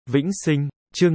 Vĩnh sinh, chương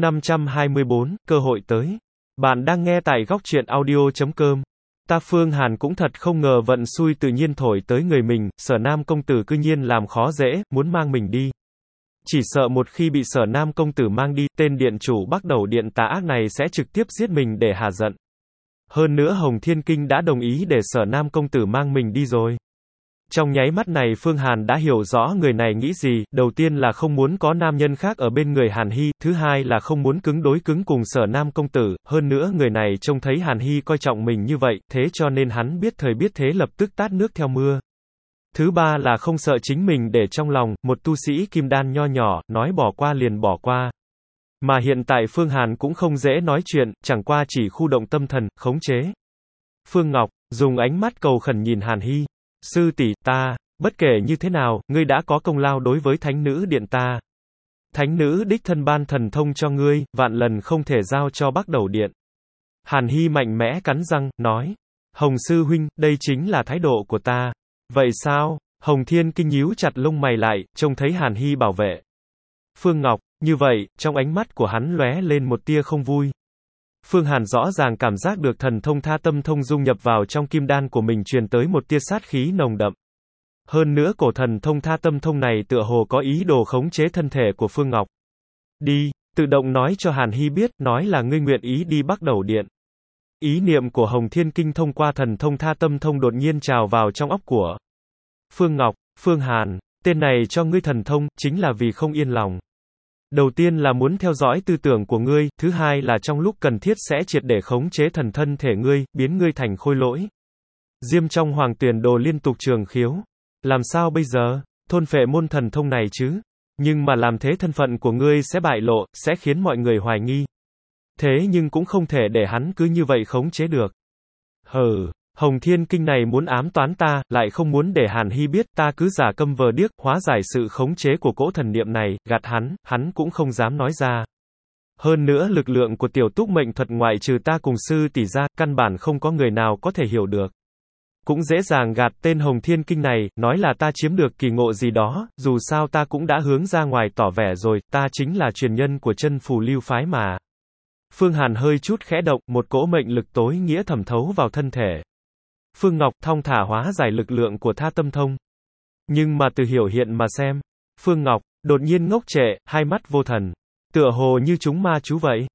524, cơ hội tới. Bạn đang nghe tại góc truyện audio.com. Ta Phương Hàn cũng thật không ngờ vận xui tự nhiên thổi tới người mình, Sở Nam công tử cư nhiên làm khó dễ, muốn mang mình đi. Chỉ sợ một khi bị Sở Nam công tử mang đi, tên điện chủ Bắc Đầu Điện tà ác này sẽ trực tiếp giết mình để hạ giận. Hơn nữa Hồng Thiên Kinh đã đồng ý để Sở Nam công tử mang mình đi rồi. Trong nháy mắt này Phương Hàn đã hiểu rõ người này nghĩ gì, đầu tiên là không muốn có nam nhân khác ở bên người Hàn Hy, thứ hai là không muốn cứng đối cứng cùng Sở Nam công tử, hơn nữa người này trông thấy Hàn Hy coi trọng mình như vậy, thế cho nên hắn biết thời biết thế lập tức tát nước theo mưa. Thứ ba là không sợ chính mình để trong lòng, một tu sĩ kim đan nho nhỏ, nói bỏ qua liền bỏ qua. Mà hiện tại Phương Hàn cũng không dễ nói chuyện, chẳng qua chỉ khu động tâm thần, khống chế. Phương Ngọc, dùng ánh mắt cầu khẩn nhìn Hàn Hy. Sư tỷ, ta, bất kể như thế nào, ngươi đã có công lao đối với thánh nữ điện ta. Thánh nữ đích thân ban thần thông cho ngươi, vạn lần không thể giao cho Bắc Đầu Điện. Hàn Hy mạnh mẽ cắn răng, nói. Hồng sư huynh, đây chính là thái độ của ta. Vậy sao? Hồng Thiên Kinh nhíu chặt lông mày lại, trông thấy Hàn Hy bảo vệ. Phương Ngọc, như vậy, trong ánh mắt của hắn lóe lên một tia không vui. Phương Hàn rõ ràng cảm giác được thần thông Tha Tâm Thông dung nhập vào trong kim đan của mình truyền tới một tia sát khí nồng đậm. Hơn nữa cổ thần thông Tha Tâm Thông này tựa hồ có ý đồ khống chế thân thể của Phương Ngọc. Đi, tự động nói cho Hàn Hy biết, nói là ngươi nguyện ý đi Bắc Đầu Điện. Ý niệm của Hồng Thiên Kinh thông qua thần thông Tha Tâm Thông đột nhiên trào vào trong óc của Phương Ngọc. Phương Hàn, tên này cho ngươi thần thông, chính là vì không yên lòng. Đầu tiên là muốn theo dõi tư tưởng của ngươi, thứ hai là trong lúc cần thiết sẽ triệt để khống chế thần thân thể ngươi, biến ngươi thành khôi lỗi. Diêm trong Hoàng Tuyển Đồ liên tục trường khiếu. Làm sao bây giờ? Thôn phệ môn thần thông này chứ? Nhưng mà làm thế thân phận của ngươi sẽ bại lộ, sẽ khiến mọi người hoài nghi. Thế nhưng cũng không thể để hắn cứ như vậy khống chế được. Hừ, Hồng Thiên Kinh này muốn ám toán ta, lại không muốn để Hàn Hy biết, ta cứ giả câm vờ điếc, hóa giải sự khống chế của cỗ thần niệm này, gạt hắn cũng không dám nói ra. Hơn nữa lực lượng của tiểu túc mệnh thuật ngoại trừ ta cùng sư tỷ ra, căn bản không có người nào có thể hiểu được. Cũng dễ dàng gạt tên Hồng Thiên Kinh này, nói là ta chiếm được kỳ ngộ gì đó, dù sao ta cũng đã hướng ra ngoài tỏ vẻ rồi, ta chính là truyền nhân của chân phù lưu phái mà. Phương Hàn hơi chút khẽ động, một cỗ mệnh lực tối nghĩa thẩm thấu vào thân thể. Phương Ngọc thong thả hóa giải lực lượng của Tha Tâm Thông. Nhưng mà từ hiểu hiện mà xem, Phương Ngọc đột nhiên ngốc trệ, hai mắt vô thần, tựa hồ như chúng ma chú vậy.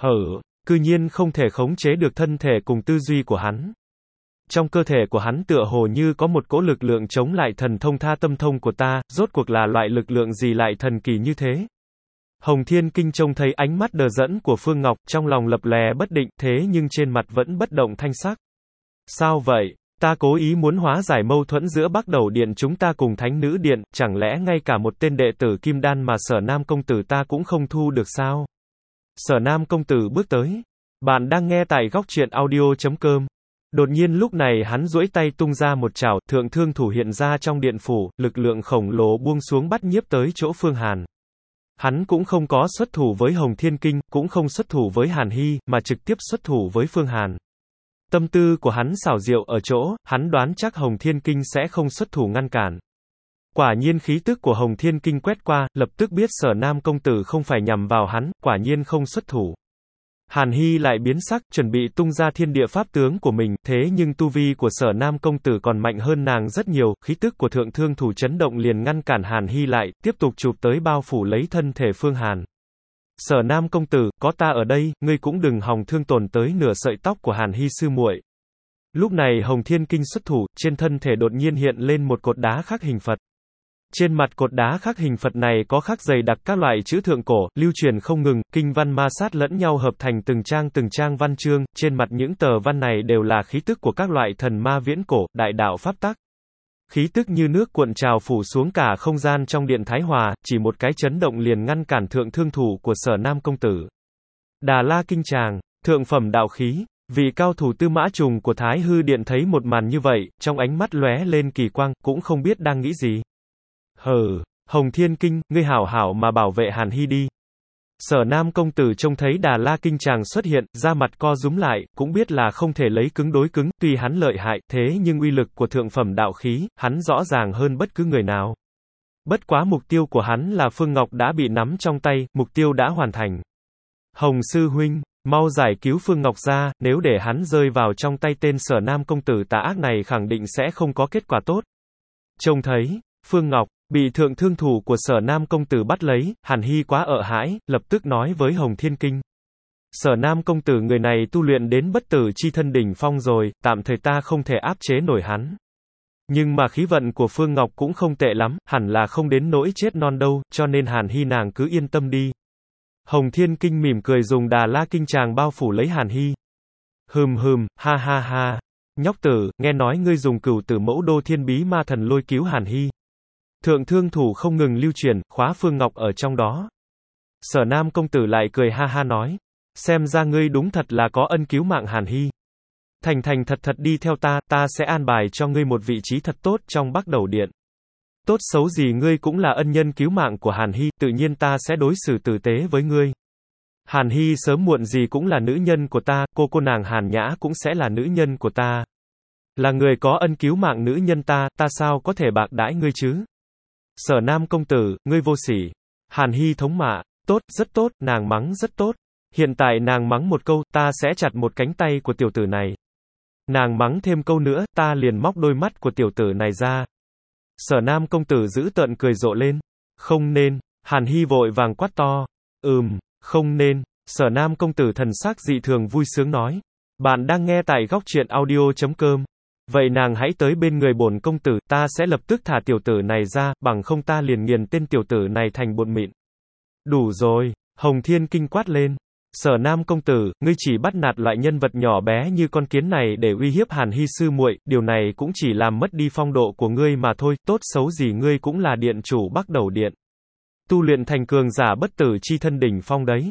Cư nhiên không thể khống chế được thân thể cùng tư duy của hắn. Trong cơ thể của hắn tựa hồ như có một cỗ lực lượng chống lại thần thông Tha Tâm Thông của ta, rốt cuộc là loại lực lượng gì lại thần kỳ như thế? Hồng Thiên Kinh trông thấy ánh mắt đờ đẫn của Phương Ngọc, trong lòng lập lè bất định, thế nhưng trên mặt vẫn bất động thanh sắc. Sao vậy? Ta cố ý muốn hóa giải mâu thuẫn giữa Bắc Đầu Điện chúng ta cùng Thánh Nữ Điện, chẳng lẽ ngay cả một tên đệ tử Kim Đan mà Sở Nam công tử ta cũng không thu được sao? Sở Nam công tử bước tới. Bạn đang nghe tại góc truyện audio.com. Đột nhiên lúc này hắn duỗi tay tung ra một chảo, thượng thương thủ hiện ra trong điện phủ, lực lượng khổng lồ buông xuống bắt nhiếp tới chỗ Phương Hàn. Hắn cũng không có xuất thủ với Hồng Thiên Kinh, cũng không xuất thủ với Hàn Hy, mà trực tiếp xuất thủ với Phương Hàn. Tâm tư của hắn xảo diệu ở chỗ, hắn đoán chắc Hồng Thiên Kinh sẽ không xuất thủ ngăn cản. Quả nhiên khí tức của Hồng Thiên Kinh quét qua, lập tức biết Sở Nam công tử không phải nhằm vào hắn, quả nhiên không xuất thủ. Hàn Hy lại biến sắc, chuẩn bị tung ra thiên địa pháp tướng của mình, thế nhưng tu vi của Sở Nam công tử còn mạnh hơn nàng rất nhiều, khí tức của thượng thương thủ chấn động liền ngăn cản Hàn Hy lại, tiếp tục chụp tới bao phủ lấy thân thể Phương Hàn. Sở Nam công tử, có ta ở đây, ngươi cũng đừng hòng thương tổn tới nửa sợi tóc của Hàn Hy sư muội. Lúc này Hồng Thiên Kinh xuất thủ, trên thân thể đột nhiên hiện lên một cột đá khắc hình Phật. Trên mặt cột đá khắc hình Phật này có khắc dày đặc các loại chữ thượng cổ, lưu truyền không ngừng, kinh văn ma sát lẫn nhau hợp thành từng trang văn chương, trên mặt những tờ văn này đều là khí tức của các loại thần ma viễn cổ, đại đạo pháp tắc. Khí tức như nước cuộn trào phủ xuống cả không gian trong điện Thái Hòa, chỉ một cái chấn động liền ngăn cản thượng thương thủ của Sở Nam công tử. Đà La Kinh Tràng, thượng phẩm đạo khí, vị cao thủ Tư Mã Trùng của Thái Hư Điện thấy một màn như vậy, trong ánh mắt lóe lên kỳ quang, cũng không biết đang nghĩ gì. Hồng Thiên Kinh, ngươi hảo hảo mà bảo vệ Hàn Hy đi. Sở Nam công tử trông thấy Đà La Kinh Tràng xuất hiện, da mặt co rúm lại, cũng biết là không thể lấy cứng đối cứng, tuy hắn lợi hại, thế nhưng uy lực của thượng phẩm đạo khí, hắn rõ ràng hơn bất cứ người nào. Bất quá mục tiêu của hắn là Phương Ngọc đã bị nắm trong tay, mục tiêu đã hoàn thành. Hồng sư huynh, mau giải cứu Phương Ngọc ra, nếu để hắn rơi vào trong tay tên Sở Nam công tử tà ác này khẳng định sẽ không có kết quả tốt. Trông thấy Phương Ngọc bị thượng thương thủ của Sở Nam công tử bắt lấy, Hàn Hy quá sợ hãi, lập tức nói với Hồng Thiên Kinh. Sở Nam công tử người này tu luyện đến bất tử chi thân đỉnh phong rồi, tạm thời ta không thể áp chế nổi hắn. Nhưng mà khí vận của Phương Ngọc cũng không tệ lắm, hẳn là không đến nỗi chết non đâu, cho nên Hàn Hy nàng cứ yên tâm đi. Hồng Thiên Kinh mỉm cười dùng Đà La Kinh tràng bao phủ lấy Hàn Hy. Ha ha ha. Nhóc tử, nghe nói ngươi dùng Cửu Tử Mẫu Đô Thiên Bí Ma Thần lôi cứu Hàn Hy. Thượng thương thủ không ngừng lưu truyền, khóa Phương Ngọc ở trong đó. Sở Nam công tử lại cười ha ha nói. Xem ra ngươi đúng thật là có ân cứu mạng Hàn Hy. Thành thành thật thật đi theo ta sẽ an bài cho ngươi một vị trí thật tốt trong Bắc Đầu Điện. Tốt xấu gì ngươi cũng là ân nhân cứu mạng của Hàn Hy, tự nhiên ta sẽ đối xử tử tế với ngươi. Hàn Hy sớm muộn gì cũng là nữ nhân của ta, cô nàng Hàn Nhã cũng sẽ là nữ nhân của ta. Là người có ân cứu mạng nữ nhân ta sao có thể bạc đãi ngươi chứ? Sở Nam công tử, ngươi vô sỉ. Hàn Hy thống mạ, tốt, rất tốt, nàng mắng rất tốt. Hiện tại nàng mắng một câu, ta sẽ chặt một cánh tay của tiểu tử này. Nàng mắng thêm câu nữa, ta liền móc đôi mắt của tiểu tử này ra. Sở Nam công tử giữ tợn cười rộ lên. Không nên. Hàn Hy vội vàng quát to. Không nên. Sở Nam công tử thần sắc dị thường vui sướng nói. Bạn đang nghe tại góc truyện audio.com. Vậy nàng hãy tới bên người bổn công tử, ta sẽ lập tức thả tiểu tử này ra, bằng không ta liền nghiền tên tiểu tử này thành bột mịn. Đủ rồi. Hồng Thiên Kinh quát lên. Sở Nam công tử, ngươi chỉ bắt nạt loại nhân vật nhỏ bé như con kiến này để uy hiếp Hàn Hy sư muội, điều này cũng chỉ làm mất đi phong độ của ngươi mà thôi, tốt xấu gì ngươi cũng là điện chủ Bắc Đầu Điện. Tu luyện thành cường giả bất tử chi thân đỉnh phong đấy.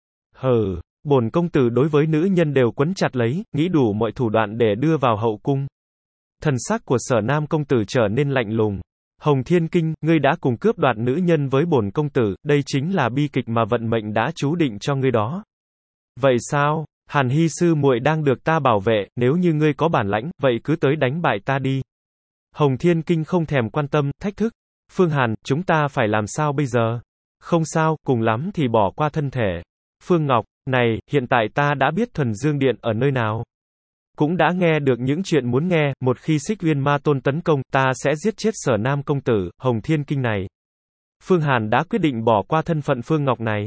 Bổn công tử đối với nữ nhân đều quấn chặt lấy, nghĩ đủ mọi thủ đoạn để đưa vào hậu cung. Thần sắc của Sở Nam công tử trở nên lạnh lùng. Hồng Thiên Kinh, ngươi đã cùng cướp đoạt nữ nhân với bổn công tử, đây chính là bi kịch mà vận mệnh đã chú định cho ngươi đó. Vậy sao? Hàn Hy sư muội đang được ta bảo vệ, nếu như ngươi có bản lãnh, vậy cứ tới đánh bại ta đi. Hồng Thiên Kinh không thèm quan tâm, thách thức. Phương Hàn, chúng ta phải làm sao bây giờ? Không sao, cùng lắm thì bỏ qua thân thể. Phương Ngọc, này, hiện tại ta đã biết Thuần Dương Điện ở nơi nào. Cũng đã nghe được những chuyện muốn nghe, một khi Xích Uyên Ma Tôn tấn công, ta sẽ giết chết Sở Nam công tử, Hồng Thiên Kinh này. Phương Hàn đã quyết định bỏ qua thân phận Phương Ngọc này.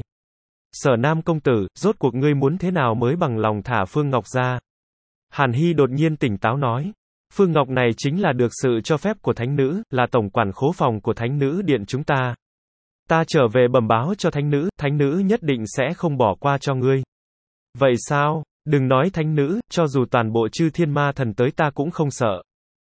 Sở Nam công tử, rốt cuộc ngươi muốn thế nào mới bằng lòng thả Phương Ngọc ra? Hàn Hy đột nhiên tỉnh táo nói. Phương Ngọc này chính là được sự cho phép của thánh nữ, là tổng quản khố phòng của thánh nữ điện chúng ta. Ta trở về bẩm báo cho thánh nữ nhất định sẽ không bỏ qua cho ngươi. Vậy sao? Đừng nói thánh nữ, cho dù toàn bộ chư thiên ma thần tới ta cũng không sợ.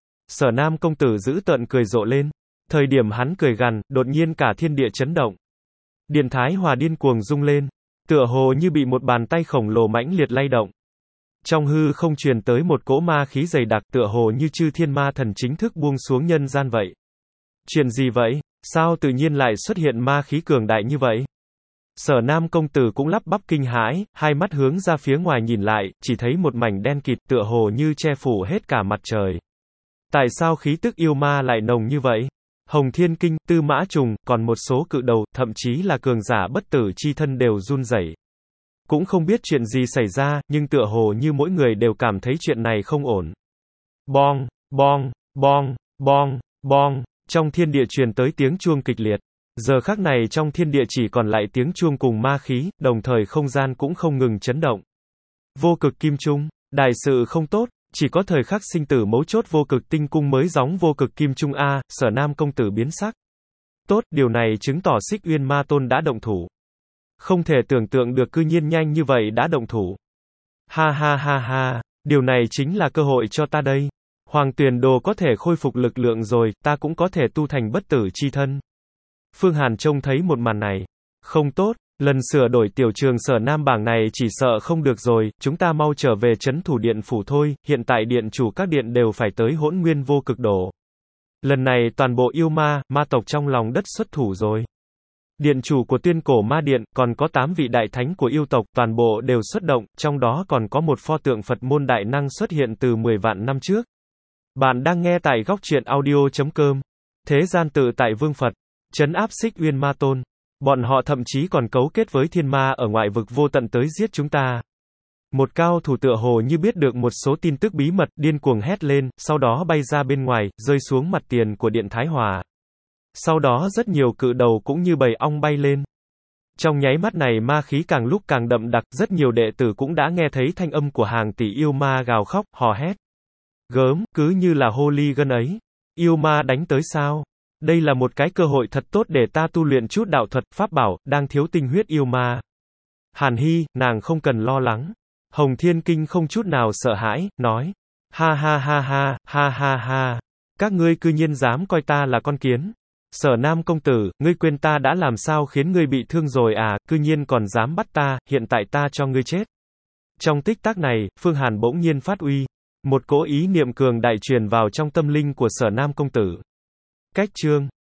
Sở Nam công tử giữ tợn cười rộ lên. Thời điểm hắn cười gằn, đột nhiên cả thiên địa chấn động. Điện Thái Hòa điên cuồng rung lên, tựa hồ như bị một bàn tay khổng lồ mãnh liệt lay động. Trong hư không truyền tới một cỗ ma khí dày đặc, tựa hồ như chư thiên ma thần chính thức buông xuống nhân gian vậy. Chuyện gì vậy? Sao tự nhiên lại xuất hiện ma khí cường đại như vậy? Sở Nam công tử cũng lắp bắp kinh hãi, hai mắt hướng ra phía ngoài nhìn lại, chỉ thấy một mảnh đen kịt, tựa hồ như che phủ hết cả mặt trời. Tại sao khí tức yêu ma lại nồng như vậy? Hồng Thiên Kinh, Tư Mã Trùng, còn một số cự đầu, thậm chí là cường giả bất tử chi thân đều run rẩy. Cũng không biết chuyện gì xảy ra, nhưng tựa hồ như mỗi người đều cảm thấy chuyện này không ổn. Bong, bong, bong, bong, bong, trong thiên địa truyền tới tiếng chuông kịch liệt. Giờ khắc này trong thiên địa chỉ còn lại tiếng chuông cùng ma khí, đồng thời không gian cũng không ngừng chấn động. Vô cực kim trung, đại sự không tốt, chỉ có thời khắc sinh tử mấu chốt vô cực tinh cung mới gióng vô cực kim trung a. Sở Nam công tử biến sắc. Tốt, điều này chứng tỏ Xích Uyên Ma Tôn đã động thủ. Không thể tưởng tượng được cư nhiên nhanh như vậy đã động thủ. Ha, điều này chính là cơ hội cho ta đây. Hoàng Tuyền Đồ có thể khôi phục lực lượng rồi, ta cũng có thể tu thành bất tử chi thân. Phương Hàn trông thấy một màn này. Không tốt, lần sửa đổi tiểu trường Sở Nam bảng này chỉ sợ không được rồi, chúng ta mau trở về trấn thủ điện phủ thôi, hiện tại điện chủ các điện đều phải tới Hỗn Nguyên Vô Cực Đồ. Lần này toàn bộ yêu ma, ma tộc trong lòng đất xuất thủ rồi. Điện chủ của Tuyên Cổ Ma Điện, còn có 8 vị đại thánh của yêu tộc, toàn bộ đều xuất động, trong đó còn có một pho tượng Phật môn đại năng xuất hiện từ 10 vạn năm trước. Bạn đang nghe tại góc truyện audio.com. Thế gian tự tại vương Phật. trấn áp Xích Uyên Ma Tôn. Bọn họ thậm chí còn cấu kết với thiên ma ở ngoại vực vô tận tới giết chúng ta. Một cao thủ tựa hồ như biết được một số tin tức bí mật, điên cuồng hét lên, sau đó bay ra bên ngoài, rơi xuống mặt tiền của Điện Thái Hòa. Sau đó rất nhiều cự đầu cũng như bầy ong bay lên. Trong nháy mắt này ma khí càng lúc càng đậm đặc, rất nhiều đệ tử cũng đã nghe thấy thanh âm của hàng tỷ yêu ma gào khóc, hò hét. Gớm, cứ như là hooligan ấy. Yêu ma đánh tới sao? Đây là một cái cơ hội thật tốt để ta tu luyện chút đạo thuật, pháp bảo, đang thiếu tinh huyết yêu ma. Hàn Hy, nàng không cần lo lắng. Hồng Thiên Kinh không chút nào sợ hãi, nói. Ha ha ha ha, ha ha ha. Các ngươi cư nhiên dám coi ta là con kiến. Sở Nam công tử, ngươi quên ta đã làm sao khiến ngươi bị thương rồi à, cư nhiên còn dám bắt ta, hiện tại ta cho ngươi chết. Trong tích tắc này, Phương Hàn bỗng nhiên phát uy. Một cỗ ý niệm cường đại truyền vào trong tâm linh của Sở Nam công tử. Cách chương